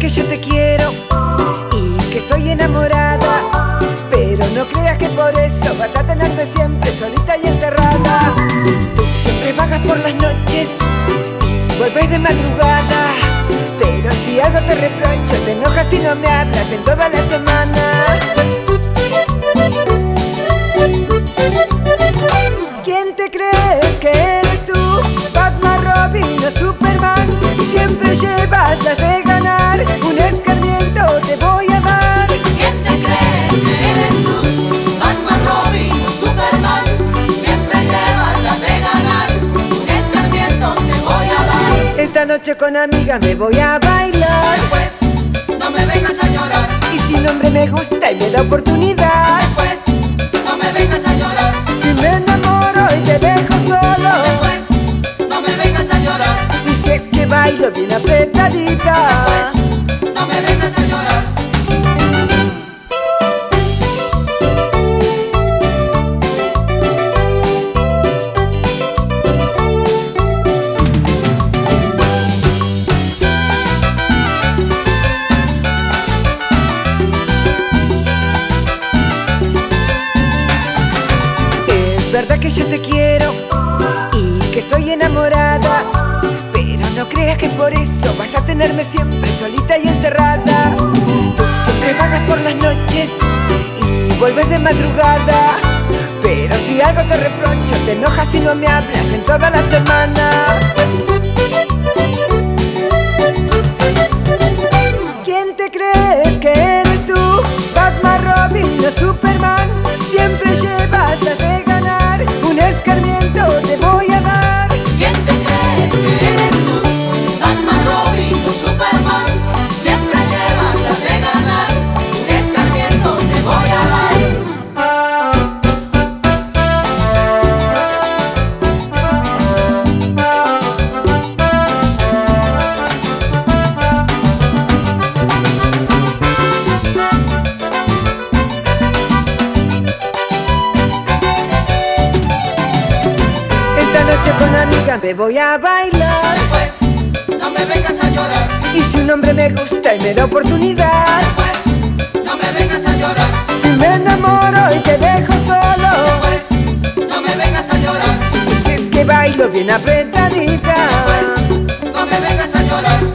que yo te quiero y que estoy enamorada, pero no creas que por eso vas a tenerme siempre solita y encerrada. Tú siempre vagas por las noches y vuelves de madrugada, pero si algo te reprocho, te enojas y no me hablas en toda la semana. ¿Quién te crees que eres tú? Batman, Robin o Superman. Siempre llevas las de ganar, un escarmiento te voy a dar. ¿Quién te crees que eres tú? Batman, Robin o Superman. Siempre llevas las de ganar, un escarmiento te voy a dar. Esta noche con amigas me voy a bailar. Después, no me vengas a llorar. Y si un hombre me gusta y me da oportunidad, Después, no me vengas a llorar. si me enamoro y te dejo solo, Después, no me vengas a llorar. y si es que bailo bien apretadita, Después, no me vengas a llorar. es verdad que yo te quiero y que estoy enamorada, pero no creas que por eso vas a tenerme siempre solita y encerrada. Tú siempre vagas por las noches y vuelves de madrugada, pero si algo te reprocho, te enojas y no me hablas en toda la semana. ¿Quién te crees que eres tú? Batman, Robin o Superman. Siempre llevas las de ganar, un escarmiento te voy a dar. ¿Quién te crees que eres tú? Batman, Robin o Superman. Siempre llevas las de ganar, un escarmiento te voy a dar. Esta noche con amigas me voy a bailar. Después, no me vengas a llorar. Y si un hombre me gusta y me da oportunidad, Después, no me vengas a llorar. si me enamoro y te dejo solo, Después, no me vengas a llorar. y si es que bailo bien apretadita, Después, no me vengas a llorar.